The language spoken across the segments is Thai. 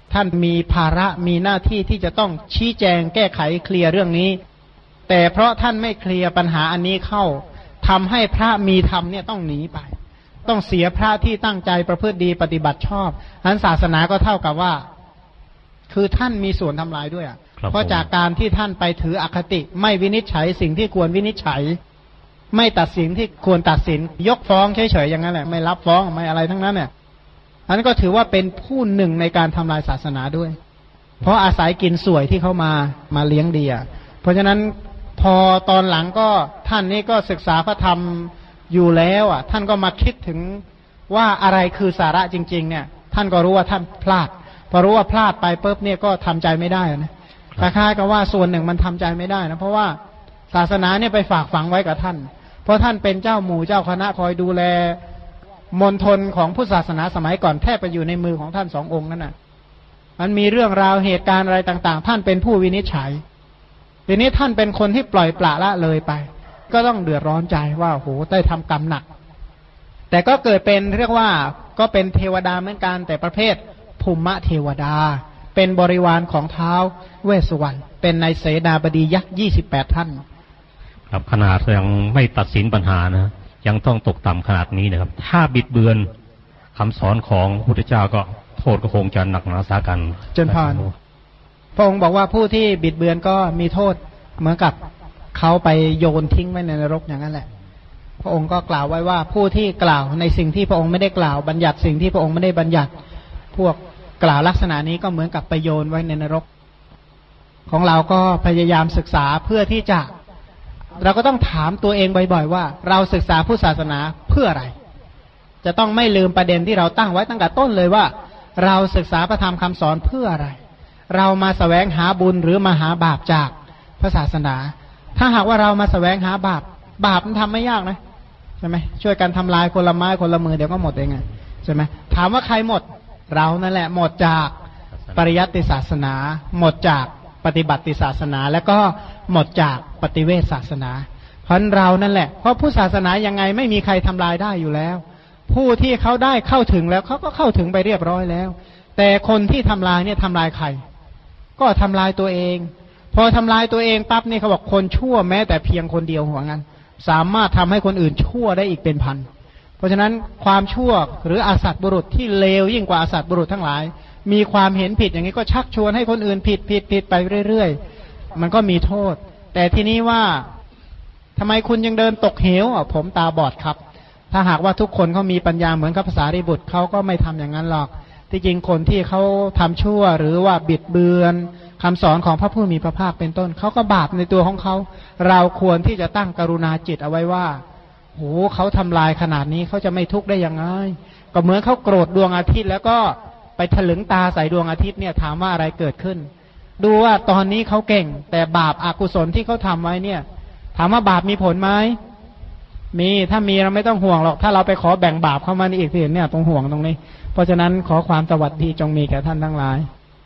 ท่านมีภาระมีหน้าที่ที่จะต้องชี้แจงแก้ไขเคลียร์เรื่องนี้แต่เพราะท่านไม่เคลียร์ปัญหาอันนี้เข้าทำให้พระมีธรรมเนี่ยต้องหนีไปต้องเสียพระที่ตั้งใจประพฤติดีปฏิบัติชอบนั้นศาสนาก็เท่ากับว่าคือท่านมีส่วนทำลายด้วยเพราะจากการที่ท่านไปถืออคติไม่วินิจฉัยสิ่งที่ควรวินิจฉัยไม่ตัดสินที่ควรตัดสินยกฟ้องเฉยๆอย่างนั้นแหละไม่รับฟ้องไม่อะไรทั้งนั้นเนี่ยอันนั้นก็ถือว่าเป็นผู้หนึ่งในการทำลายศาสนาด้วยเพราะอาศัยกินสวยที่เขามาเลี้ยงดีเพราะฉะนั้นพอตอนหลังก็ท่านนี้ก็ศึกษาพระธรรมอยู่แล้วท่านก็มาคิดถึงว่าอะไรคือสาระจริงๆเนี่ยท่านก็รู้ว่าท่านพลาดพอรู้ว่าพลาดไปปุ๊บเนี่ยก็ทำใจไม่ได้นะคล้ายๆกับว่าส่วนหนึ่งมันทำใจไม่ได้นะเพราะว่าศาสนาเนี่ยไปฝากฝังไว้กับท่านเพราะท่านเป็นเจ้าหมู่เจ้าคณะคอยดูแลมณฑลของพุทธศาสนาสมัยก่อนแทบไปอยู่ในมือของท่านสององค์นั่นน่ะมันมีเรื่องราวเหตุการณ์อะไรต่างๆท่านเป็นผู้วินิจฉัยทีนี้ท่านเป็นคนที่ปล่อยปละละเลยไปก็ต้องเดือดร้อนใจว่าโหได้ทำกรรมหนักแต่ก็เกิดเป็นเรียกว่าก็เป็นเทวดาเหมือนกันแต่ประเภทภูมิเทวดาเป็นบริวารของท้าวเวสสุวรรณเป็นในเสนาบดียักษ์28ท่านครับขนาดยังไม่ตัดสินปัญหานะยังต้องตกต่ำขนาดนี้นะครับถ้าบิดเบือนคำสอนของพระพุทธเจ้าก็โทษก็คงจะหนักหนาสากันจนผ่านพระองค์บอกว่าผู้ที่บิดเบือนก็มีโทษเหมือนกับเขาไปโยนทิ้งไว้ในนรกอย่างนั้นแหละพระองค์ก็กล่าวไว้ว่าผู้ที่กล่าวในสิ่งที่พระองค์ไม่ได้กล่าวบัญญัติสิ่งที่พระองค์ไม่ได้บัญญัติพวกกล่าวลักษณะนี้ก็เหมือนกับไปโยนไว้ในนรกของเราก็พยายามศึกษาเพื่อที่จะเราก็ต้องถามตัวเองบ่อยๆว่าเราศึกษาพุทธศาสนาเพื่ออะไรจะต้องไม่ลืมประเด็นที่เราตั้งไว้ตั้งแต่ต้นเลยว่าเราศึกษาพระธรรมคำสอนเพื่ออะไรเรามาแสวงหาบุญหรือมาหาบาปจากพระศาสนาถ้าหากว่าเรามาแสวงหาบาปมันทำไม่ยากนะใช่ไหมช่วยกันทำลายคนละไม้คนละมือเดี๋ยวก็หมดเองใช่ไหมถามว่าใครหมดเรานั่นแหละหมดจากปริยัติศาสนาหมดจากปฏิบัติศาสนาแล้วก็หมดจากปฏิเวทศาสนาเพราะเรานั่นแหละเพราะผู้ศาสนายังไงไม่มีใครทำลายได้อยู่แล้วผู้ที่เขาได้เข้าถึงแล้วเขาก็เข้าถึงไปเรียบร้อยแล้วแต่คนที่ทำลายเนี่ยทำลายใครก็ทำลายตัวเองพอทำลายตัวเองปั๊บนี่เขาบอกคนชั่วแม้แต่เพียงคนเดียวหัวงั้นสามารถทำให้คนอื่นชั่วได้อีกเป็นพันเพราะฉะนั้นความชั่วหรืออสัตย์บุรุษที่เลวยิ่งกว่าอสัตย์บุรุษทั้งหลายมีความเห็นผิดอย่างนี้ก็ชักชวนให้คนอื่นผิดไปเรื่อยๆมันก็มีโทษแต่ทีนี้ว่าทำไมคุณยังเดินตกเหวผมตาบอดครับถ้าหากว่าทุกคนเขามีปัญญาเหมือนกับภาษาริบุตรเขาก็ไม่ทำอย่างนั้นหรอกที่จริงคนที่เขาทำชั่วหรือว่าบิดเบือนคำสอนของพระผู้มีพระภาคเป็นต้นเขาก็บาปในตัวของเขาเราควรที่จะตั้งกรุณาจิตเอาไว้ว่าโหเขาทำลายขนาดนี้เขาจะไม่ทุกข์ได้ยังไงก็เหมือนเขาโกรธดวงอาทิตย์แล้วก็ไปถลึงตาใส่ดวงอาทิตย์เนี่ยถามว่าอะไรเกิดขึ้นดูว่าตอนนี้เขาเก่งแต่บาปอกุศลที่เขาทำไว้เนี่ยถามว่าบาปมีผลไหมมีถ้ามีเราไม่ต้องห่วงหรอกถ้าเราไปขอแบ่งบาปเข้ามาอีกทีเนี่ยต้องห่วงตรงนี้เพราะฉะนั้นขอความสวัสดีจงมีแก่ท่านทั้งหลาย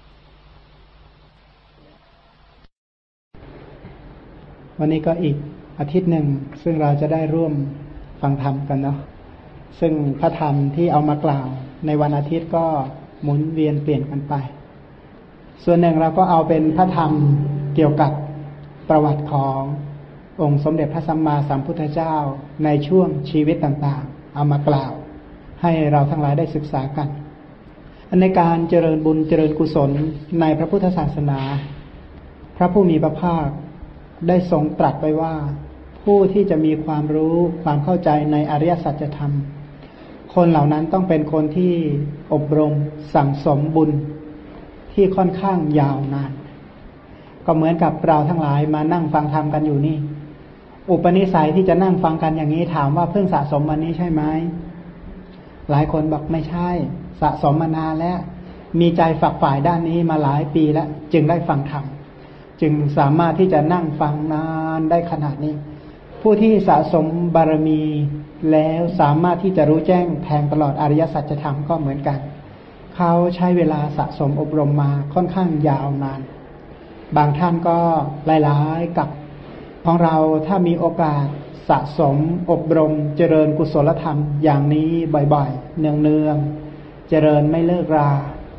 วันนี้ก็อีกอาทิตย์หนึ่งซึ่งเราจะได้ร่วมฟังธรรมกันเนาะซึ่งพระธรรมที่เอามากล่าวในวันอาทิตย์ก็หมุนเวียนเปลี่ยนกันไปส่วนหนึ่งเราก็เอาเป็นพระธรรมเกี่ยวกับประวัติขององค์สมเด็จพระสัมมาสัมพุทธเจ้าในช่วงชีวิตต่างๆเอามากล่าวให้เราทั้งหลายได้ศึกษากันในการเจริญบุญเจริญกุศลในพระพุทธศาสนาพระผู้มีพระภาคได้ทรงตรัสไว้ว่าผู้ที่จะมีความรู้ความเข้าใจในอริยสัจธรรมคนเหล่านั้นต้องเป็นคนที่อบรมสั่งสมบุญที่ค่อนข้างยาวนานก็เหมือนกับเราทั้งหลายมานั่งฟังธรรมกันอยู่นี่อุปนิสัยที่จะนั่งฟังกันอย่างนี้ถามว่าเพิ่งสะสมวันนี้ใช่ไหมหลายคนบอกไม่ใช่สะสมมานานแล้วมีใจฝักใฝ่ด้านนี้มาหลายปีแล้วจึงได้ฟังธรรมจึงสามารถที่จะนั่งฟังนานได้ขนาดนี้ผู้ที่สะสมบารมีแล้วสามารถที่จะรู้แจ้งแทงตลอดอริยสัจธรรมก็เหมือนกันเขาใช้เวลาสะสมอบรมมาค่อนข้างยาวนานบางท่านก็หลายๆกับของเราถ้ามีโอกาสสะสมอบรมเจริญกุศลธรรมอย่างนี้บ่อยๆเนืองๆเจริญไม่เลิกรา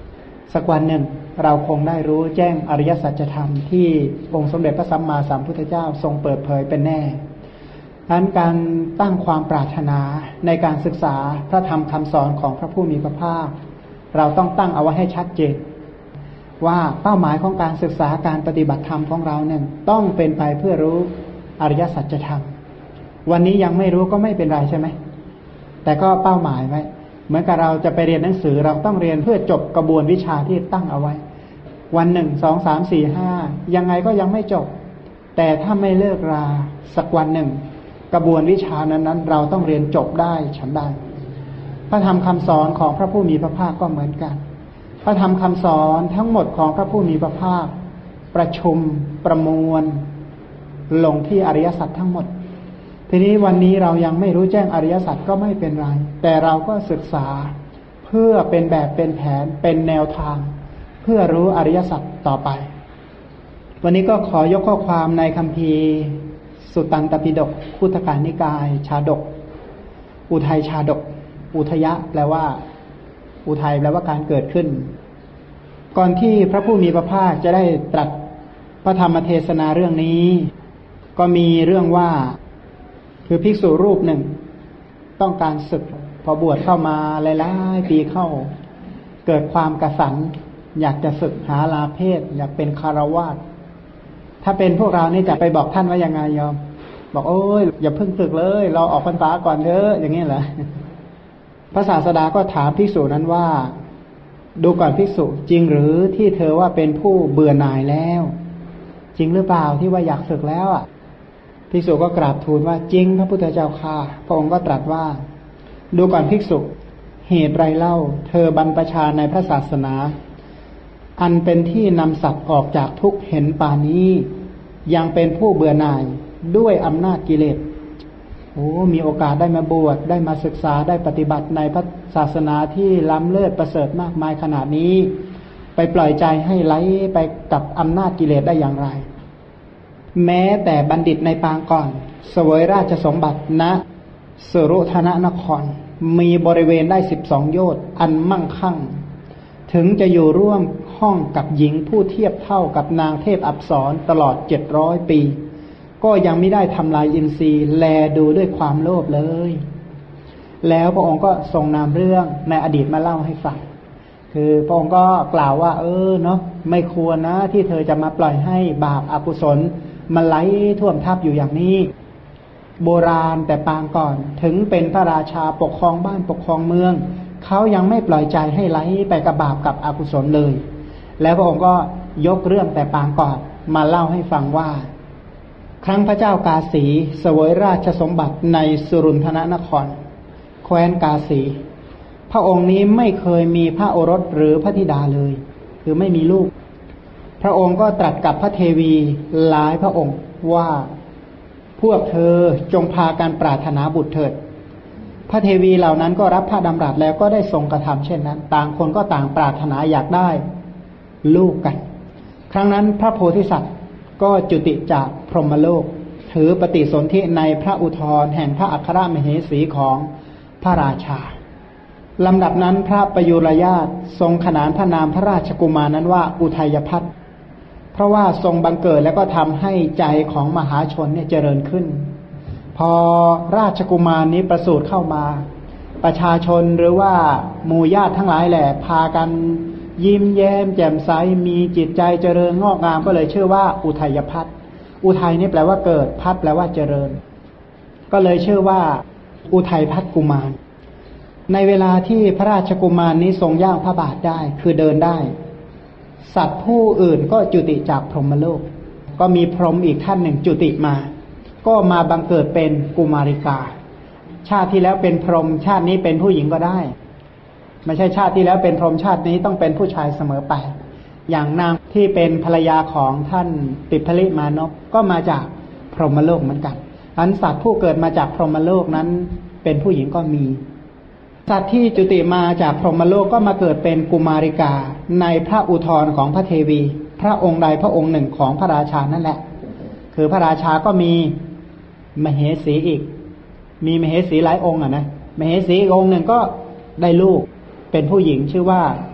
สักวันหนึ่งเราคงได้รู้แจ้งอริยสัจธรรมที่องค์สมเด็จพระสัมมาสัมพุทธเจ้าทรงเปิดเผยเป็นแน่ดังนั้นการตั้งความปรารถนาในการศึกษาพระธรรมคำสอนของพระผู้มีพระภาคเราต้องตั้งเอาไว้ให้ชัดเจนว่าเป้าหมายของการศึกษาการปฏิบัติธรรมของเราเนี่ยต้องเป็นไปเพื่อรู้อริยสัจธรรมวันนี้ยังไม่รู้ก็ไม่เป็นไรใช่ไหมแต่ก็เป้าหมายไว้เหมือนกับเราจะไปเรียนหนังสือเราต้องเรียนเพื่อจบกระบวนวิชาที่ตั้งเอาไว้วันหนึ่งสองสามสี่ห้ายังไงก็ยังไม่จบแต่ถ้าไม่เลิกราสักวันหนึ่งกระบวนวิชานั้นเราต้องเรียนจบได้ฉันได้พระธรรมคำสอนของพระผู้มีพระภาคก็เหมือนกันพระธรรมคำสอนทั้งหมดของพระผู้มีพระภาคประชุมประมวลลงที่อริยสัจทั้งหมดทีนี้วันนี้เรายังไม่รู้แจ้งอริยสัจก็ไม่เป็นไรแต่เราก็ศึกษาเพื่อเป็นแบบเป็นแผนเป็นแนวทางเพื่อรู้อริยสัจต่อไปวันนี้ก็ขอยกข้อความในคัมภีร์สุตตันตปิฎกคุตกนิกายชาดกอุทัยชาดกอุทยะแปลว่าอุทัยแปลว่าการเกิดขึ้นก่อนที่พระผู้มีพระภาคจะได้ตรัสพระธรรมเทศนาเรื่องนี้ก็มีเรื่องว่าคือภิกษุรูปหนึ่งต้องการศึกพอบวชเข้ามาหลายๆปีเข้าเกิดความกระสันอยากจะศึกหาลาเพศอยากเป็นคฤหัสถ์ถ้าเป็นพวกเรานี่จะไปบอกท่านว่ายังไงยอมบอกโอ้ยอย่าเพิ่งศึกเลยเราออกพรรษาก่อนเถอะอย่างนี้เหรอพระศาสดาก็ถามภิกษุนั้นว่าดูก่อนภิกษุจริงหรือที่เธอว่าเป็นผู้เบื่อหน่ายแล้วจริงหรือเปล่าที่ว่าอยากศึกแล้วอ่ะภิกษุก็กราบทูลว่าจริงพระพุทธเจ้าค่ะพระองค์ก็ตรัสว่าดูก่อนภิกษุเหตุไรเล่าเธอบรรพชาในพระศาสนาอันเป็นที่นำสัตว์ออกจากทุกข์เห็นป่านี้ยังเป็นผู้เบื่อหน่ายด้วยอำนาจกิเลสโอ้มีโอกาสได้มาบวชได้มาศึกษาได้ปฏิบัติในพระศาสนาที่ล้ำเลิศประเสริฐมากมายขนาดนี้ไปปล่อยใจให้ไหลไปกับอำนาจกิเลสได้อย่างไรแม้แต่บัณฑิตในปางก่อนเสวยราชสมบัติณสุรุธนครมีบริเวณได้12 โยชน์อันมั่งคั่งถึงจะอยู่ร่วมห้องกับหญิงผู้เทียบเท่ากับนางเทพอัปสรตลอด700 ปีก็ยังไม่ได้ทำลายอินทรีย์แลดูด้วยความโลภเลยแล้วพระองค์ก็ทรงนำเรื่องในอดีตมาเล่าให้ฟังคือพระองค์ก็กล่าวว่าเนาะไม่ควรนะที่เธอจะมาปล่อยให้บาปอกุศลมันไหลท่วมทับอยู่อย่างนี้โบราณแต่ปางก่อนถึงเป็นพระราชาปกครองบ้านปกครองเมืองเขายังไม่ปล่อยใจให้ไหลไปกับบาปกับอกุศลเลยแล้วพระองค์ก็ยกเรื่องแต่ปางก่อนมาเล่าให้ฟังว่าครั้งพระเจ้ากาสีเสวยราชสมบัติในสุรุนธนครแคว้นกาสีพระองค์นี้ไม่เคยมีพระโอรสหรือพระธิดาเลยคือไม่มีลูกพระองค์ก็ตรัสกับพระเทวีหลายพระองค์ว่าพวกเธอจงพากันปรารถนาบุตรเถิดพระเทวีเหล่านั้นก็รับพระดำรัสแล้วก็ได้ทรงกระทำเช่นนั้นต่างคนก็ต่างปรารถนาอยากได้ลูกกันครั้งนั้นพระโพธิสัตว์ก็จุติจากพรหมโลกถือปฏิสนธิในพระอุทธรแห่งพระอัครมเหสีของพระราชาลำดับนั้นพระปยุรญาติทรงขนานพระนามพระราชกุมารนั้นว่าอุทัยพัฒน์เพราะว่าทรงบังเกิดแล้วก็ทำให้ใจของมหาชนเนี่ยเจริญขึ้นพอราชกุมารนี้ประสูติเข้ามาประชาชนหรือว่าหมู่ญาติทั้งหลายแหละพากันยิ้มแย้มแจ่มใสมีจิตใจเจริญงอกงามก็เลยชื่อว่าอุทัยพัฒน์อุทัยนี่แปลว่าเกิดพัฒน์แปลว่าเจริญก็เลยชื่อว่าอุทัยพัฒน์กุมารในเวลาที่พระราชกุมารนี้ทรงย่างพระบาทได้คือเดินได้สัตว์ผู้อื่นก็จุติจากพรหมโลกก็มีพรหมอีกท่านหนึ่งจุติมาก็มาบังเกิดเป็นกุมาริกาชาติที่แล้วเป็นพรหมชาตินี้เป็นผู้หญิงก็ได้ไม่ใช่ชาติที่แล้วเป็นพรหมชาตินี้ต้องเป็นผู้ชายเสมอไปอย่างนางที่เป็นภรรยาของท่านติพลิมานพก็มาจากพรหมโลกเหมือนกันอันสัตว์ผู้เกิดมาจากพรหมโลกนั้นเป็นผู้หญิงก็มีสัตว์ที่จุติมาจากพรหมโลกก็มาเกิดเป็นกุมาริกาในพระอุทธรของพระเทวีพระองค์ใดพระองค์หนึ่งของพระราชานั่นแหละคือพระราชาก็มีมเหสีอีกมีมเหสีหลายองค์นะมเหสีอีกองค์หนึ่งก็ได้ลูกเป็นผู้หญิงชื่อว่า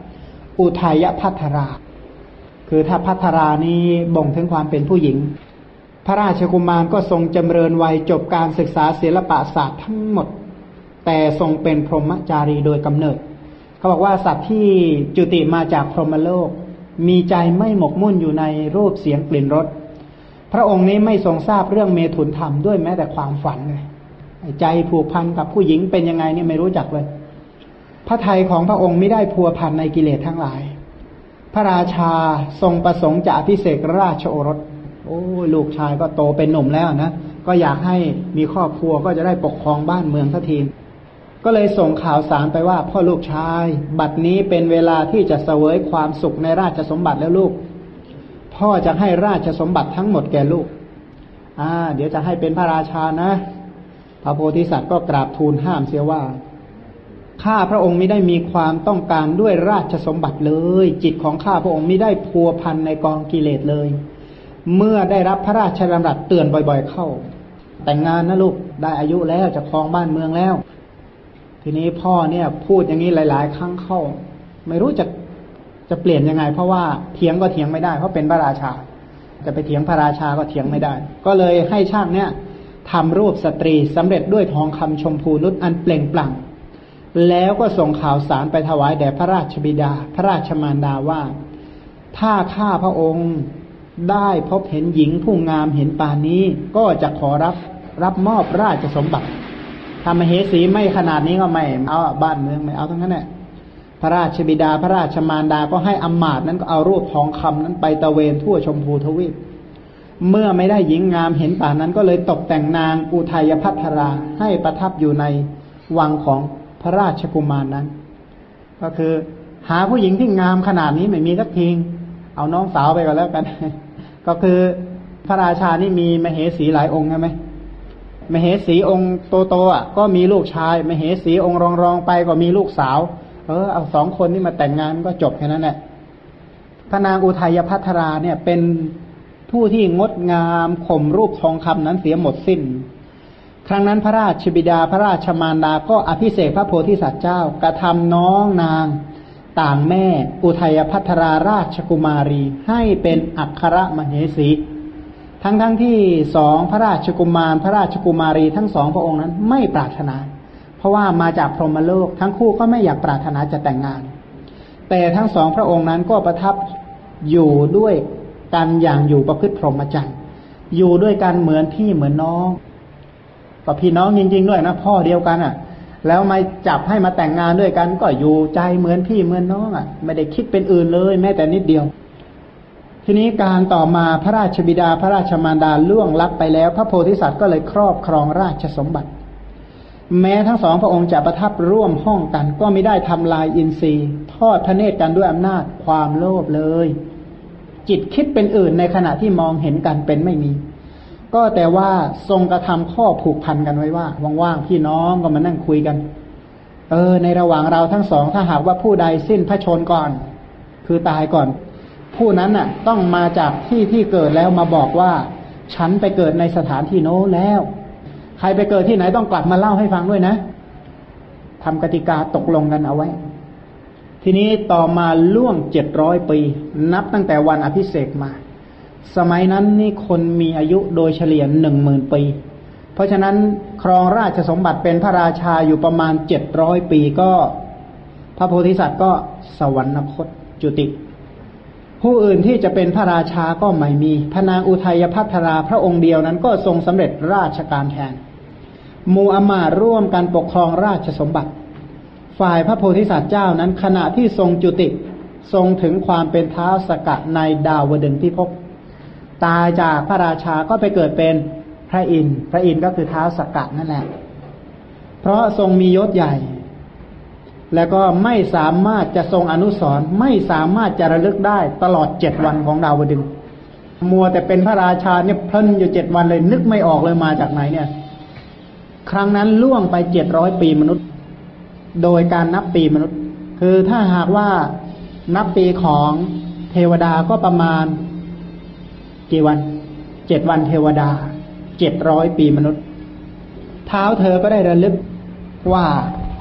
อุทัยภัทรา คือถ้าภัทรานี้บ่งถึงความเป็นผู้หญิงพระราชกุมารก็ทรงจำเริญวัยจบการศึกษาศิลปศาสตร์ทั้งหมดแต่ทรงเป็นพรหมจารีโดยกำเนิดเขาบอกว่าสัตว์ที่จุติมาจากพรหมโลกมีใจไม่หมกมุ่นอยู่ในรูปเสียงกลิ่นรสพระองค์นี้ไม่ทรงทราบเรื่องเมถุนธรรมด้วยแม้แต่ความฝันเลยใจผูกพันกับผู้หญิงเป็นยังไงเนี่ยไม่รู้จักเลยพระทัยของพระองค์ไม่ได้พัวพันในกิเลสทั้งหลายพระราชาทรงประสงค์จะอภิเษกราชโอรสโอ้ลูกชายก็โตเป็นหนุ่มแล้วนะก็อยากให้มีครอบครัวก็จะได้ปกครองบ้านเมืองสักทีก็เลยส่งข่าวสารไปว่าพ่อลูกชายบัดนี้เป็นเวลาที่จะเสวยความสุขในราชสมบัติแล้วลูกพ่อจะให้ราชสมบัติทั้งหมดแก่ลูกเดี๋ยวจะให้เป็นพระราชานะพระโพธิสัตว์ก็กราบทูลห้ามเสียว่าข้าพระองค์ไม่ได้มีความต้องการด้วยราชสมบัติเลยจิตของข้าพระองค์ไม่ได้พัวพันในกองกิเลสเลยเมื่อได้รับพระราชดำรัสเตือนบ่อยๆเข้าแต่งงานนะลูกได้อายุแล้วจะครองบ้านเมืองแล้วทีนี้พ่อเนี่ยพูดอย่างนี้หลายๆครั้งเข้าไม่รู้จะเปลี่ยนยังไงเพราะว่าเถียงก็เถียงไม่ได้เพราะเป็นพระราชาจะไปเถียงพระราชาก็เถียงไม่ได้ก็เลยให้ช่างเนี่ยทำรูปสตรีสำเร็จด้วยทองคำชมพูนุชอันเปล่งปลั่งแล้วก็ส่งข่าวสารไปถวายแด่พระราชบิดาพระราชมารดาว่าถ้าข้าพระองค์ได้พบเห็นหญิงผู้งามเห็นปานนี้ก็จะขอรับมอบราชสมบัติถ้ามเหสีไม่ขนาดนี้ก็ไม่เอาบ้านเมืองไม่เอาทั้งนั้นแหละพระราชบิดาพระราชมารดาก็ให้อำมาตย์นั้นก็เอารูปทองคำนั้นไปตะเวนทั่วชมพูทวีปเมื่อไม่ได้หญิงงามเห็นป่านนั้นก็เลยตกแต่งนางอุทัยภัทราให้ประทับอยู่ในวังของพระราชกุมารนั้นก็คือหาผู้หญิงที่งามขนาดนี้ไม่มีสักทีเอาน้องสาวไปก็แล้วกัน ก็คือพระราชานี่มีมเหสีหลายองค์ใช่ไหมมเหสีองค์โตๆก็มีลูกชายมเหสีองค์รองๆไปก็มีลูกสาวเอาสองคนนี่มาแต่งงานก็จบแค่นั้นแหละพระนางอุทัยภัทราเนี่ยเป็นผู้ที่งดงามข่มรูปทองคำนั้นเสียหมดสิ้นครั้งนั้นพระราชบิดาพระราชมารดาก็อภิเษกพระโพธิสัตว์เจ้ากระทำน้องนางต่างแม่อุทัยภัทราราชกุมารีให้เป็นอัครมเหสีทั้งที่สองพระราชกุมารพระราชกุมารีทั้งสองพระองค์นั้นไม่ปรารถนาเพราะว่ามาจากพรหมโลกทั้งคู่ก็ไม่อยากปรารถนาจะแต่งงานแต่ทั้งสองพระองค์นั้นก็ประทับอยู่ด้วยกันอย่างอยู่ประพฤติพรหมจรรย์อยู่ด้วยกันเหมือนพี่เหมือนน้องก็พี่น้องจริงๆด้วยนะพ่อเดียวกันแล้วมาจับให้มาแต่งงานด้วยกันก็อยู่ใจเหมือนพี่เหมือนน้องไม่ได้คิดเป็นอื่นเลยแม้แต่นิดเดียวทีนี้การต่อมาพระราชบิดาพระราชมารดาล่วงลับไปแล้วพระโพธิสัตว์ก็เลยครอบครองราชสมบัติแม้ทั้งสองพระองค์จะประทับร่วมห้องกันก็ไม่ได้ทำลายอินทรีย์ทอดพระเนตรกันด้วยอำนาจความโลภเลยจิตคิดเป็นอื่นในขณะที่มองเห็นกันเป็นไม่มีก็แต่ว่าทรงกระทำข้อผูกพันกันไว้ว่าว่างๆพี่น้องก็มานั่งคุยกันในระหว่างเราทั้งสองถ้าหากว่าผู้ใดสิ้นพระชนก่อนคือตายก่อนผู้นั้นต้องมาจากที่เกิดแล้วมาบอกว่าฉันไปเกิดในสถานที่โน้นแล้วใครไปเกิดที่ไหนต้องกลับมาเล่าให้ฟังด้วยนะทำกติกาตกลงกันเอาไว้ทีนี้ต่อมาล่วง700 ปีนับตั้งแต่วันอภิเษกมาสมัยนั้นนี่คนมีอายุโดยเฉลี่ย 10,000 ปีเพราะฉะนั้นครองราชสมบัติเป็นพระราชาอยู่ประมาณ700 ปีก็พระโพธิสัตว์ก็สวรรคตจุติผู้อื่นที่จะเป็นพระราชาก็ไม่มีพระนางอุทัยภัทราพระองค์เดียวนั้นก็ทรงสำเร็จราชการแทนหมู่อมาตย์ร่วมกันปกครองราชสมบัติฝ่ายพระโพธิสัตว์เจ้านั้นขณะที่ทรงจุติทรงถึงความเป็นท้าวสักกะในดาวดึงส์พิภพตายจากพระราชาก็ไปเกิดเป็นพระอินทร์ก็คือท้าวสักกะนั่นแหละเพราะทรงมียศใหญ่แล้วก็ไม่สามารถจะทรงอนุสรณ์ไม่สามารถจะระลึกได้ตลอด7 วันของดาวดึงส์มัวแต่เป็นพระราชาเนี่ยเพลินอยู่7 วันเลยนึกไม่ออกเลยมาจากไหนเนี่ยครั้งนั้นล่วงไป700 ปีมนุษย์โดยการนับปีมนุษย์คือถ้าหากว่านับปีของเทวดาก็ประมาณกี่วัน7 วันเทวดา700 ปีมนุษย์เท้าเธอก็ได้ระลึกว่า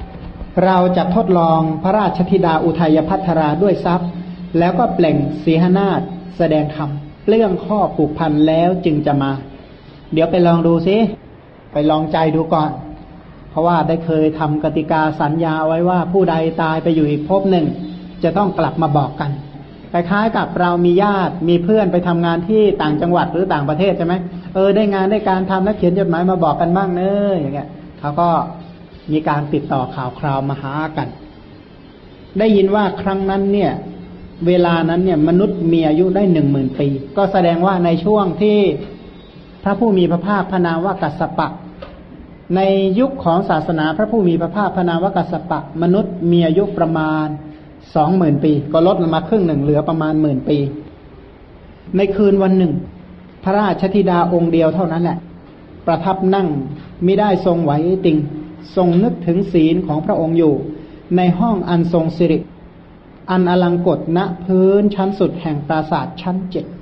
เราจะทดลองพระราชธิดาอุทัยภัทราด้วยทรัพย์แล้วก็เปล่งสีหนาฏแสดงธรรมเรื่องข้อผูกพันแล้วจึงจะมาเดี๋ยวไปลองดูซิไปลองใจดูก่อนเพราะว่าได้เคยทำกติกาสัญญาไว้ว่าผู้ใดตายไปอยู่อีกภพหนึ่งจะต้องกลับมาบอกกันคล้ายๆกับเรามีญาติมีเพื่อนไปทำงานที่ต่างจังหวัดหรือต่างประเทศใช่ไหมได้งานได้การทำแล้วเขียนจดหมายมาบอกกันบ้างเนอะอย่างเงี้ยเขาก็มีการติดต่อข่าวคราวมาหากันได้ยินว่าครั้งนั้นเนี่ยเวลานั้นเนี่ยมนุษย์มีอายุได้ 10,000 ปีก็แสดงว่าในช่วงที่พระผู้มีพระภาคพระนามว่ากัสสปะในยุคของศาสนาพระผู้มีพระภาคพระนามว่ากัสสปะมนุษย์มีอายุประมาณ 20,000 ปีก็ลดลงมาครึ่งหนึ่งเหลือประมาณ 10,000 ปีในคืนวันหนึ่งพระราชธิดาองค์เดียวเท่านั้นแหละประทับนั่งมิได้ทรงไหวติงทรงนึกถึงศีลของพระองค์อยู่ในห้องอันทรงสิริอันอลังกฎณพื้นชั้นสุดแห่งปราสาทชั้น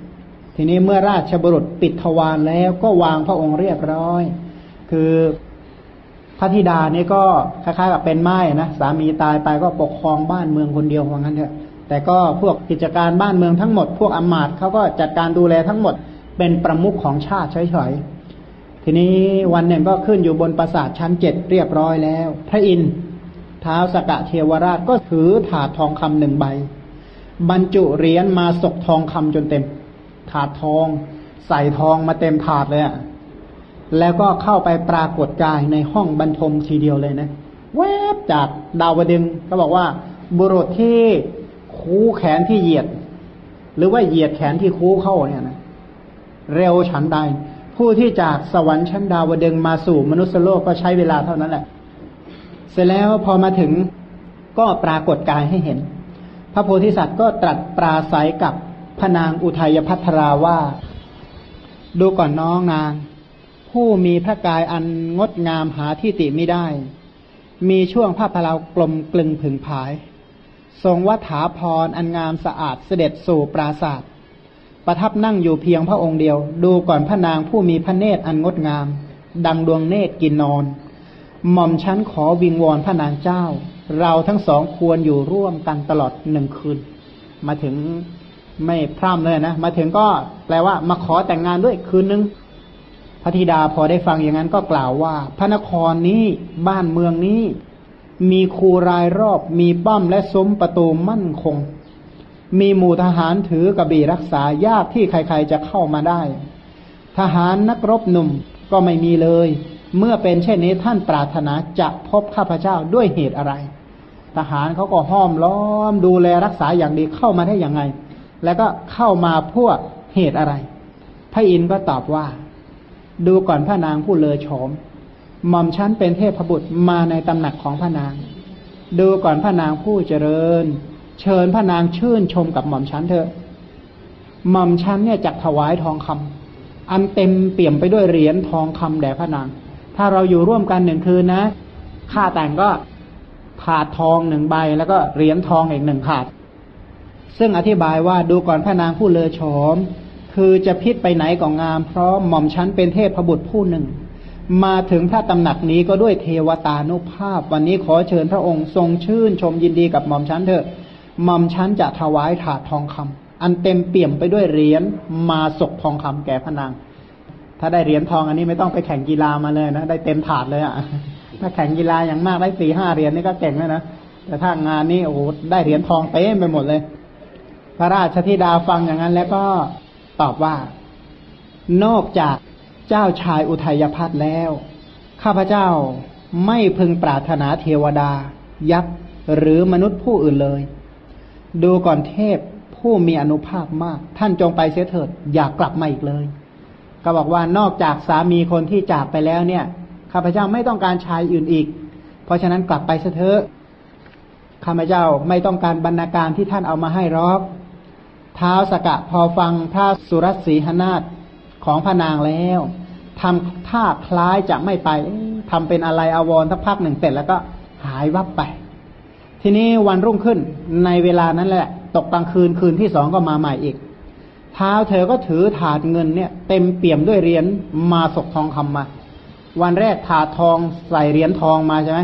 7ทีนี้เมื่อราชบุรุษปิดทวารแล้วก็วางพระองค์เรียบร้อยคือพระธิดานี่ก็คล้ายๆกับเป็นม่ายนะสามีตายไปก็ปกครองบ้านเมืองคนเดียวว่างั้นเถอะแต่ก็พวกกิจการบ้านเมืองทั้งหมดพวกอมาตย์เขาก็จัดการดูแลทั้งหมดเป็นประมุขของชาติเฉยๆทีนี้วันหนึ่งก็ขึ้นอยู่บนปราสาทชั้น7เรียบร้อยแล้วพระอินทร์ท้าวสกะเทวราชก็ถือถาดทองคำ1 ใบบรรจุเหรียญมาศกทองคำจนเต็มถาดทองใส่ทองมาเต็มถาดเลยแล้วก็เข้าไปปรากฏกายในห้องบรรทมทีเดียวเลยนะแวบจากดาวดึงส์ก็บอกว่าบุรุษที่คูแขนที่เหยียดหรือว่าเหยียดแขนที่คูเข้าเนี่ยนะเร็วฉันใดผู้ที่จากสวรรค์ชั้นดาวดึงส์มาสู่มนุษยโลกก็ใช้เวลาเท่านั้นแหละเสร็จแล้วพอมาถึงก็ปรากฏกายให้เห็นพระโพธิสัตว์ก็ตรัสปราศัยกับพระนางอุทัยภัทราว่าดูก่อนน้องนางผู้มีพระกายอันงดงามหาที่ติมิได้มีช่วงผ้าพลาวกลมกลึงผึ่งผายทรงวัฏฐาภรณ์อันงามสะอาดเสด็จสู่ปราสาทประทับนั่งอยู่เพียงพระองค์เดียวดูก่อนพระนางผู้มีพระเนตรอันงดงามดังดวงเนตรกินนอนหม่อมชั้นขอวิงวอนพระนางเจ้าเราทั้งสองควรอยู่ร่วมกันตลอด1 คืนมาถึงไม่พร่ำเลยนะมาถึงก็แปลว่ามาขอแต่งงานด้วยคืนนึงพระธิดาพอได้ฟังอย่างนั้นก็กล่าวว่าพระนครนี้บ้านเมืองนี้มีคูรายรอบมีป้อมและซุ้มประตูมั่นคงมีหมู่ทหารถือกระบี่รักษายากที่ใครๆจะเข้ามาได้ทหารนักรบหนุ่มก็ไม่มีเลยเมื่อเป็นเช่นนี้ท่านปรารถนาจะพบข้าพเจ้าด้วยเหตุอะไรทหารเขาก็ห้อมล้อมดูแลรักษาอย่างดีเข้ามาได้ยังไงแล้วก็เข้ามาพวกเหตุอะไรพระอินทร์ก็ตอบว่าดูก่อนพระนางผู้เลอโฉมหม่อมชั้นเป็นเทพบุตรมาในตำหนักของพระนางดูก่อนพระนางผู้เจริญเชิญพระนางชื่นชมกับหม่อมชั้นเถอะหม่อมชั้นเนี่ยจักถวายทองคำอันเต็มเปี่ยมไปด้วยเหรียญทองคำแด่พระนางถ้าเราอยู่ร่วมกัน1 คืนนะค่าแต่งก็ถาดทอง1 ใบแล้วก็เหรียญทองอีก1 ถาดซึ่งอธิบายว่าดูก่อนพระนางผู้เลอโฉมคือจะพิษไปไหนก็งามเพราะหม่อมชั้นเป็นเทพบุตรผู้หนึ่งมาถึงพระตำหนักนี้ก็ด้วยเทวตานุภาพวันนี้ขอเชิญพระองค์ทรงชื่นชมยินดีกับหม่อมชั้นเถอะหม่อมชั้นจะถวายถาดทองคำอันเต็มเปี่ยมไปด้วยเหรียญมาศกทองคำแก่พระนางถ้าได้เหรียญทองอันนี้ไม่ต้องไปแข่งกีฬามาเลยนะได้เต็มถาดเลยอ่ะถ้าแข่งกีฬาอย่างมากได้4-5 เหรียญนี่ก็เก่งแล้วนะแต่ถ้างานนี้โอ้โหได้เหรียญทองเต็มไปหมดเลยพระราชธิดาฟังอย่างนั้นแล้วก็ตอบว่านอกจากเจ้าชายอุทัยภัทรแล้วข้าพเจ้าไม่พึงปรารถนาเทวดายักษ์หรือมนุษย์ผู้อื่นเลยดูก่อนเทพผู้มีอานุภาพมากท่านจงไปเสียเถิดอย่ากลับมาอีกเลยก็บอกว่านอกจากสามีคนที่จากไปแล้วเนี่ยข้าพเจ้าไม่ต้องการชายอื่นอีกเพราะฉะนั้นกลับไปเสียเถิดข้าพเจ้าไม่ต้องการบรรณาการที่ท่านเอามาให้หรอกท้าวสกะพอฟังพระสุรสีหนาฏของพระนางแล้วทำท่าคล้ายจะไม่ไปทำเป็นอะไรอาวรณ์สักพักหนึ่งเสร็จแล้วก็หายวับไปทีนี้วันรุ่งขึ้นในเวลานั้นแหละตกกลางคืนคืนที่2ก็มาใหม่อีกท้าวเธอก็ถือถาดเงินเนี่ยเต็มเปี่ยมด้วยเหรียญมาศกทองคำมาวันแรกถาดทองใส่เหรียญทองมาใช่ไหมโอ้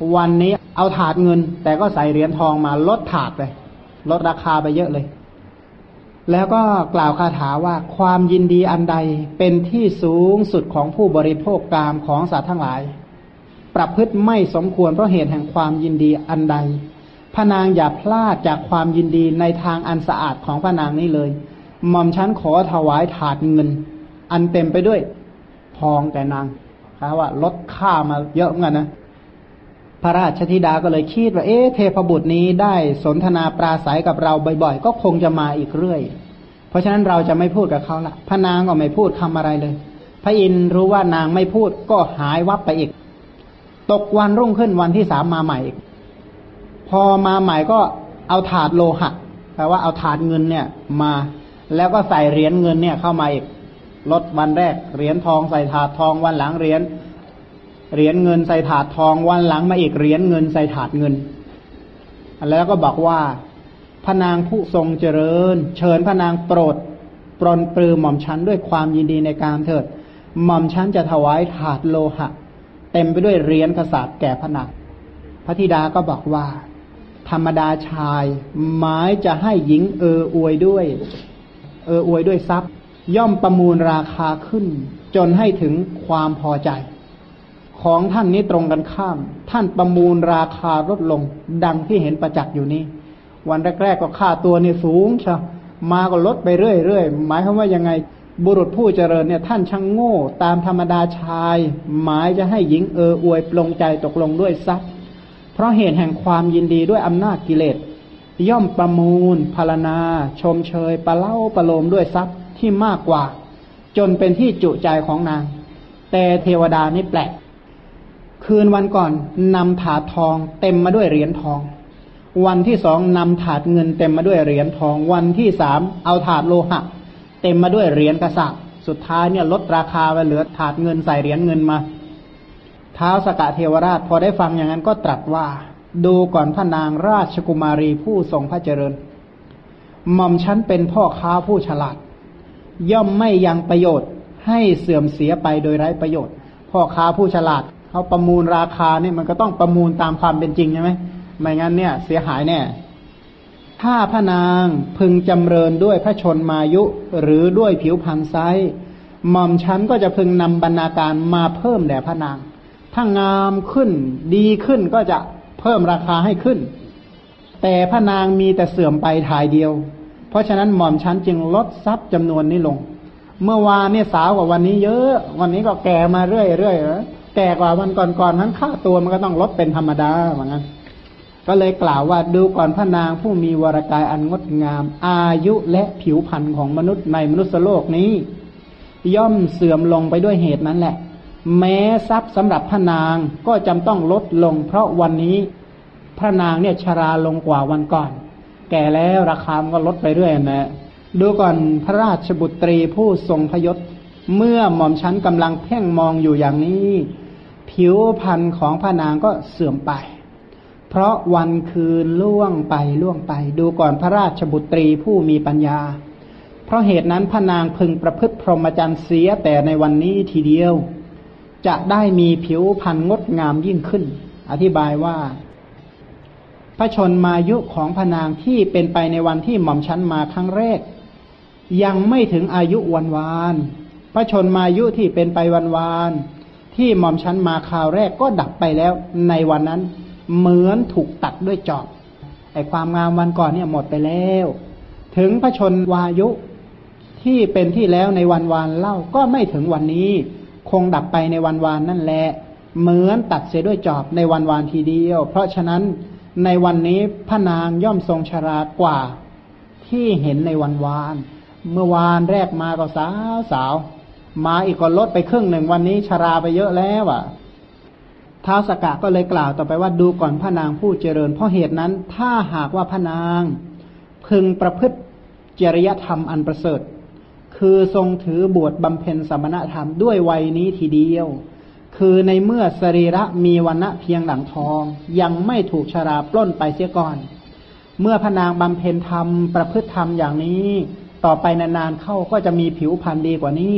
วันนี้เอาถาดเงินแต่ก็ใส่เหรียญทองมาลดถาดเลยลดราคาไปเยอะเลยแล้วก็กล่าวคาถาว่าความยินดีอันใดเป็นที่สูงสุดของผู้บริโภคกามของสัตว์ทั้งหลายประพฤติไม่สมควรเพราะเหตุแห่งความยินดีอันใดพระนางอย่าพลาดจากความยินดีในทางอันสะอาดของพระนางนี้เลยหม่อมชั้นขอถวายถาดเงินอันเต็มไปด้วยทองแต่นางว่าลดค่ามาเยอะเหมือนกันนะพระราชธิดาก็เลยคิดว่าเทพบุตรนี้ได้สนทนาปราศัยกับเราบ่อยๆก็คงจะมาอีกเรื่อยเพราะฉะนั้นเราจะไม่พูดกับเขาละพระนางก็ไม่พูดคำอะไรเลยพระอินทร์รู้ว่านางไม่พูดก็หายวับไปอีกตกวันรุ่งขึ้นวันที่3มาใหม่อีกพอมาใหม่ก็เอาถาดโลหะแปลว่าเอาถาดเงินเนี่ยมาแล้วก็ใส่เหรียญเงินเนี่ยเข้ามาอีกลดวันแรกเหรียญทองใส่ถาดทองวันหลังเหรียญเงินใส่ถาดทองวันหลังมาอีกเหรียญเงินใส่ถาดเงินแล้วก็บอกว่าพระนางผู้ทรงเจริญเชิญพระนางโปรดปรนปรือหม่อมชั้นด้วยความยินดีในการเถิดหม่อมชั้นจะถวายถาดโลหะเต็มไปด้วยเหรียญกษัตริย์แก่พระนางพระธิดาก็บอกว่าธรรมดาชายหมายจะให้หญิงอวยด้วยทรัพย์ย่อมประมูลราคาขึ้นจนให้ถึงความพอใจของท่านนี้ตรงกันข้ามท่านประมูลราคาลดลงดังที่เห็นประจักษ์อยู่นี้วันแรกๆก็ค่าตัวนี่สูงใช่มาก็ลดไปเรื่อยๆหมายความว่ายังไงบุรุษผู้เจริญเนี่ยท่านช่างโง่ตามธรรมดาชายหมายจะให้หญิงอวยปลงใจตกลงด้วยทรัพย์เพราะเหตุแห่งความยินดีด้วยอำนาจกิเลสย่อมประมูลพรรณนาชมเชยประเล่าประโลมด้วยทรัพย์ที่มากกว่าจนเป็นที่จุใจของนางแต่เทวดานี่แปลกคืนวันก่อนนำถาดทองเต็มมาด้วยเหรียญทองวันที่2นำถาดเงินเต็มมาด้วยเหรียญทองวันที่3เอาถาดโลหะเต็มมาด้วยเหรียญกระสาบสุดท้ายเนี่ยลดราคาไปเหลือถาดเงินใส่เหรียญเงินมาท้าวสกเทวราชพอได้ฟังอย่างนั้นก็ตรัสว่าดูก่อนพระนางราชกุมารีผู้ทรงพระเจริญหม่อมชั้นเป็นพ่อค้าผู้ฉลาดย่อมไม่ยังประโยชน์ให้เสื่อมเสียไปโดยไร้ประโยชน์พ่อค้าผู้ฉลาดเขาประมูลราคาเนี่ยมันก็ต้องประมูลตามความเป็นจริงใช่ไหมไม่งั้นเนี่ยเสียหายแน่ถ้าพระนางพึงจำเริญด้วยพระชนมายุหรือด้วยผิวพรรณไซหม่อมชั้นก็จะพึงนำบรรณาการมาเพิ่มแด่พระนางถ้างามขึ้นดีขึ้นก็จะเพิ่มราคาให้ขึ้นแต่พระนางมีแต่เสื่อมไปถ่ายเดียวเพราะฉะนั้นหม่อมชั้นจึงลดทรัพย์จำนวนนี้ลงเมื่อวานเนี่ยสาวกว่าวันนี้เยอะวันนี้ก็แก่มาเรื่อยๆแก่กว่าวันก่อนๆนั้นค่าตัวมันก็ต้องลดเป็นธรรมดาเหมือนกันก็เลยกล่าวว่าดูก่อนพระนางผู้มีวรกายอันงดงามอายุและผิวพรรณของมนุษย์ในมนุษยโลกนี้ย่อมเสื่อมลงไปด้วยเหตุนั้นแหละแม้ทรัพย์สำหรับพระนางก็จำต้องลดลงเพราะวันนี้พระนางเนี่ยชราลงกว่าวันก่อนแก่แล้วราคามันก็ลดไปเรื่อยนะดูก่อนพระราชบุตรีผู้ทรงพยศเมื่อหม่อมชั้นกำลังเพ่งมองอยู่อย่างนี้ผิวพรรณของพระนางก็เสื่อมไปเพราะวันคืนล่วงไปดูก่อนพระราชบุตรีผู้มีปัญญาเพราะเหตุนั้นพระนางพึงประพฤติพรหมจรรย์เสียแต่ในวันนี้ทีเดียวจะได้มีผิวพรรณงดงามยิ่งขึ้นอธิบายว่าพระชนมายุของพระนางที่เป็นไปในวันที่หม่อมชั้นมาครั้งแรกยังไม่ถึงอายุวันวานพระชนมายุที่เป็นไปวันวานที่หม่อมชั้นมาคราวแรกก็ดับไปแล้วในวันนั้นเหมือนถูกตัดด้วยจอบไอ้ความงามวันก่อนเนี่ยหมดไปแล้วถึงพระชนวายุที่เป็นที่แล้วในวันวานเล่าก็ไม่ถึงวันนี้คงดับไปในวันวานนั่นแหละเหมือนตัดเสียด้วยจอบในวันวานทีเดียวเพราะฉะนั้นในวันนี้พระนางย่อมทรงชรากว่าที่เห็นในวันวานเมื่อวานแรกมาก็สาวมาอีกก็ลดไปครึ่งหนึ่งวันนี้ชราไปเยอะแล้วอ่ะท้าวสกก็เลยกล่าวต่อไปว่าดูก่อนพระนางผู้เจริญเพราะเหตุนั้นถ้าหากว่าพระนางพึงประพฤติจริยธรรมอันประเสริฐคือทรงถือบวชบำเพ็ญสมณธรรมด้วยวัยนี้ทีเดียวคือในเมื่อสรีระมีวรรณะเพียงหลังทองยังไม่ถูกชราปล้นไปเสียก่อนเมื่อพระนางบำเพ็ญธรรมประพฤติธรรมอย่างนี้ต่อไปนานๆเข้าก็จะมีผิวพรรณดีกว่านี้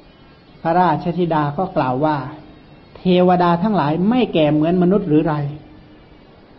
พระราชธิดาก็กล่าวว่าเทวดาทั้งหลายไม่แก่เหมือนมนุษย์หรือไร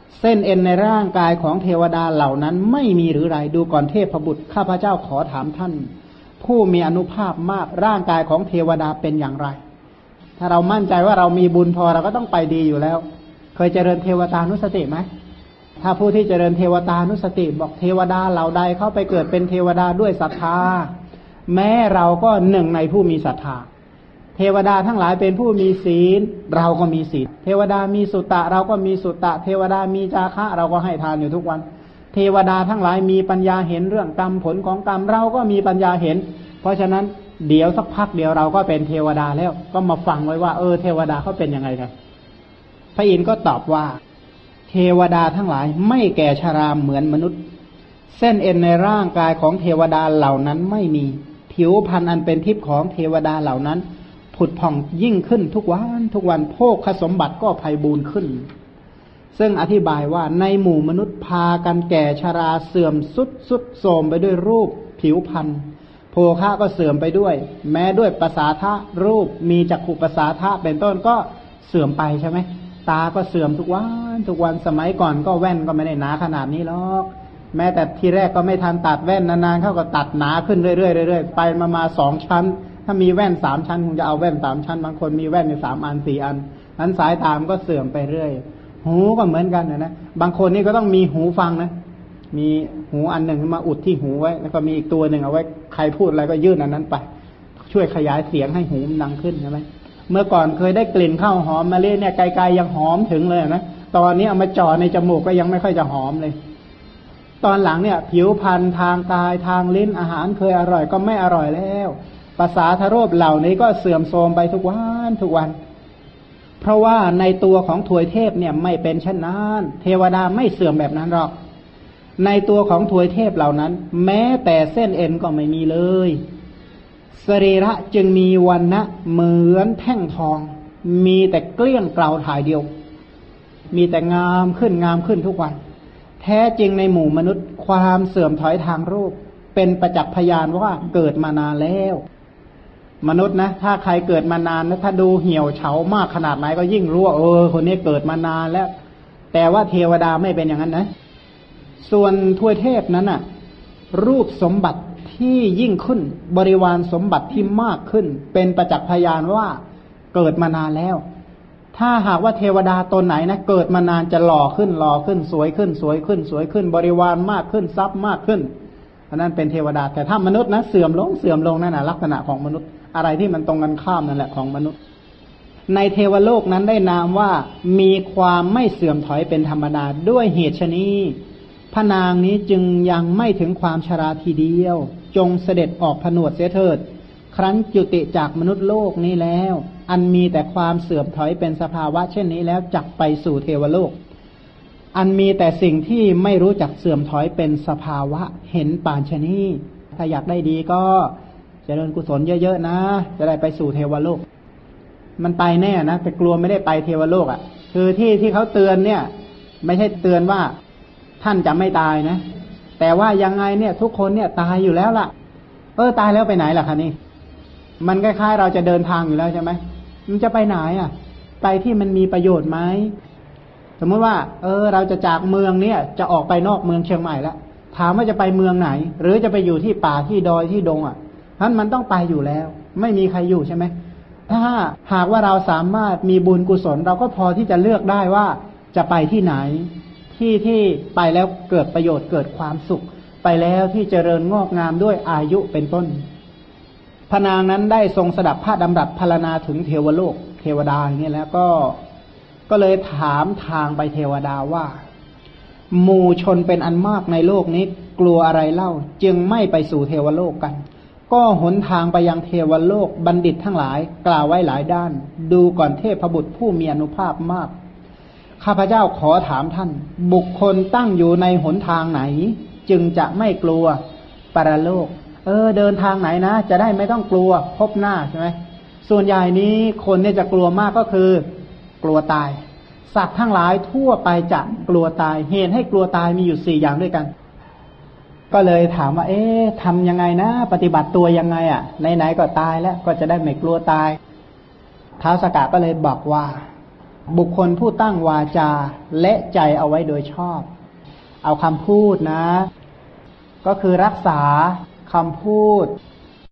เส้นเอ็นในร่างกายของเทวดาเหล่านั้นไม่มีหรือไรดูก่อนเทพบุตรข้าพเจ้าขอถามท่านผู้มีอานุภาพมากร่างกายของเทวดาเป็นอย่างไรถ้าเรามั่นใจว่าเรามีบุญพอเราก็ต้องไปดีอยู่แล้วเคยเจริญเทวตานุสติไหมถ้าผู้ที่เจริญเทวตานุสติบอกเทวดาเหล่าใดเข้าไปเกิดเป็นเทวดาด้วยศรัทธาแม้เราก็หนึ่งในผู้มีศรัทธาเทวดาทั้งหลายเป็นผู้มีศีลเราก็มีศีลเทวดามีสุตตะเราก็มีสุตตะเทวดามีจาคะเราก็ให้ทานอยู่ทุกวันเทวดาทั้งหลายมีปัญญาเห็นเรื่องกรรมผลของกรรมเราก็มีปัญญาเห็นเพราะฉะนั้นเดี๋ยวสักพักเดียวเราก็เป็นเทวดาแล้วก็มาฟังไว้ว่าเทวดาเขาเป็นยังไงกันพระอินทร์ก็ตอบว่าเทวดาทั้งหลายไม่แก่ชราเหมือนมนุษย์เส้นเอ็นในร่างกายของเทวดาเหล่านั้นไม่มีผิวพรรณอันเป็นทิพย์ของเทวดาเหล่านั้นผุดผ่องยิ่งขึ้นทุกวันโภคสมบัติก็ไพบูรย์ขึ้นซึ่งอธิบายว่าในหมู่มนุษย์พากันแก่ชราเสื่อมสุดโทรมไปด้วยรูปผิวพรรณโภคะก็เสื่อมไปด้วยแม้ด้วยประสาทะรูปมีจักขุประสาทะเป็นต้นก็เสื่อมไปใช่ไหมตาก็เสื่อมทุกวันสมัยก่อนก็แว่นก็ไม่ได้หนาขนาดนี้หรอกแม้แต่ทีแรกก็ไม่ทันตัดแว่นนานๆเขาก็ตัดหนาขึ้นเรื่อยๆไปมา2 ชั้นถ้ามีแว่น3 ชั้นคงจะเอาแว่น3 ชั้นบางคนมีแว่นใน3 อัน4 อันนั้นสายตามก็เสื่อมไปเรื่อยหูก็เหมือนกันนะบางคนนี่ก็ต้องมีหูฟังนะมีหูอันหนึ่งมาอุดที่หูไว้แล้วก็มีอีกตัวหนึ่งเอาไว้ใครพูดอะไรก็ยื่นอันนั้นไปช่วยขยายเสียงให้หูมันดังขึ้นใช่ไหมเมื่อก่อนเคยได้กลิ่นข้าวหอมมาเรื่อยเนี่ยไกลๆยังหอมถึงเลยนะตอนนี้เอามาจ่อในจมูกก็ยังไม่ค่อยจะหอมเลยตอนหลังเนี่ยผิวพรรณทางกายทางลิ้นอาหารเคยอร่อยก็ไม่อร่อยแล้วภาษาทโรปเหล่านี้ก็เสื่อมโทรมไปทุกวันเพราะว่าในตัวของทวยเทพเนี่ยไม่เป็นเช่นนั้นเทวดาไม่เสื่อมแบบนั้นหรอกในตัวของทวยเทพเหล่านั้นแม้แต่เส้นเอ็นก็ไม่มีเลยสรีระจึงมีวรรณะเหมือนแท่งทองมีแต่เกลี้ยงเกลาถ่ายเดียวมีแต่งามขึ้นทุกวันแท้จริงในหมู่มนุษย์ความเสื่อมถอยทางรูปเป็นประจักษ์พยานว่าเกิดมานานแล้วมนุษย์นะถ้าใครเกิดมานานนะถ้าดูเหี่ยวเฉามากขนาดไหนก็ยิ่งรู้ว่าคนนี้เกิดมานานแล้วแต่ว่าเทวดาไม่เป็นอย่างนั้นนะส่วนทวยเทพนั้นน่ะรูปสมบัติที่ยิ่งขึ้นบริวารสมบัติที่มากขึ้นเป็นประจักษ์พยานว่าเกิดมานานแล้วถ้าหากว่าเทวดาตนไหนนะเกิดมานานจะหล่อขึ้นสวยขึ้นบริวารมากขึ้นทรัพย์มากขึ้นอันนั้นเป็นเทวดาแต่ถ้ามนุษย์นะเสื่อมลงนั่นน่ะลักษณะของมนุษย์อะไรที่มันตรงกันข้ามนั่นแหละของมนุษย์ในเทวโลกนั้นได้นามว่ามีความไม่เสื่อมถอยเป็นธรรมดาด้วยเหตุฉะนี้พระนางนี้จึงยังไม่ถึงความชราทีเดียวจงเสด็จออกผนวดเสียเถิดครั้นจุติจากมนุษย์โลกนี้แล้วอันมีแต่ความเสื่อมถอยเป็นสภาวะเช่นนี้แล้วจักไปสู่เทวโลกอันมีแต่สิ่งที่ไม่รู้จักเสื่อมถอยเป็นสภาวะเห็นป่านชะนี้ถ้าอยากได้ดีก็เจริญกุศลเยอะๆนะจะได้ไปสู่เทวโลกมันไปแน่นะแต่กลัวไม่ได้ไปเทวโลกอ่ะคือที่เขาเตือนเนี่ยไม่ใช่เตือนว่าท่านจะไม่ตายนะแต่ว่ายังไงเนี่ยทุกคนเนี่ยตายอยู่แล้วล่ะตายแล้วไปไหนล่ะคะนี่มันคล้ายๆเราจะเดินทางอยู่แล้วใช่ไหมมันจะไปไหนอ่ะไปที่มันมีประโยชน์ไหมสมมติว่าเราจะจากเมืองเนี่ยจะออกไปนอกเมืองเชียงใหม่แล้วถามว่าจะไปเมืองไหนหรือจะไปอยู่ที่ป่าที่ดอยที่ดงอ่ะนั้นมันต้องไปอยู่แล้วไม่มีใครอยู่ใช่ไหมถ้าหากว่าเราสามารถมีบุญกุศลเราก็พอที่จะเลือกได้ว่าจะไปที่ไหนที่ไปแล้วเกิดประโยชน์เกิดความสุขไปแล้วที่เจริญงอกงามด้วยอายุเป็นต้นพระนางนั้นได้ทรงสดับพระดำรัสพรรณนาถึงเทวโลกเทวดาอย่างนี้แล้วก็เลยถามทางไปเทวดาว่าหมู่ชนเป็นอันมากในโลกนี้กลัวอะไรเล่าจึงไม่ไปสู่เทวโลกกันก็หนทางไปยังเทวโลกบัณฑิตทั้งหลายกล่าวไว้หลายด้านดูก่อนเทพบุตรผู้มีอานุภาพมากข้าพเจ้าขอถามท่านบุคคลตั้งอยู่ในหนทางไหนจึงจะไม่กลัวปรโลกเดินทางไหนนะจะได้ไม่ต้องกลัวพบหน้าใช่ไหมส่วนใหญ่นี้คนเนี่ยจะกลัวมากก็คือกลัวตายสัตว์ทั้งหลายทั่วไปจะกลัวตายเหตุให้กลัวตายมีอยู่4อย่างด้วยกันก็เลยถามว่าทำยังไงนะปฏิบัติตัวยังไงอ่ะไหนๆก็ตายแล้วก็จะได้ไม่กลัวตายท้าวสักกะก็เลยบอกว่าบุคคลผู้ตั้งวาจาและใจเอาไว้โดยชอบเอาคำพูดนะก็คือรักษาคำพูด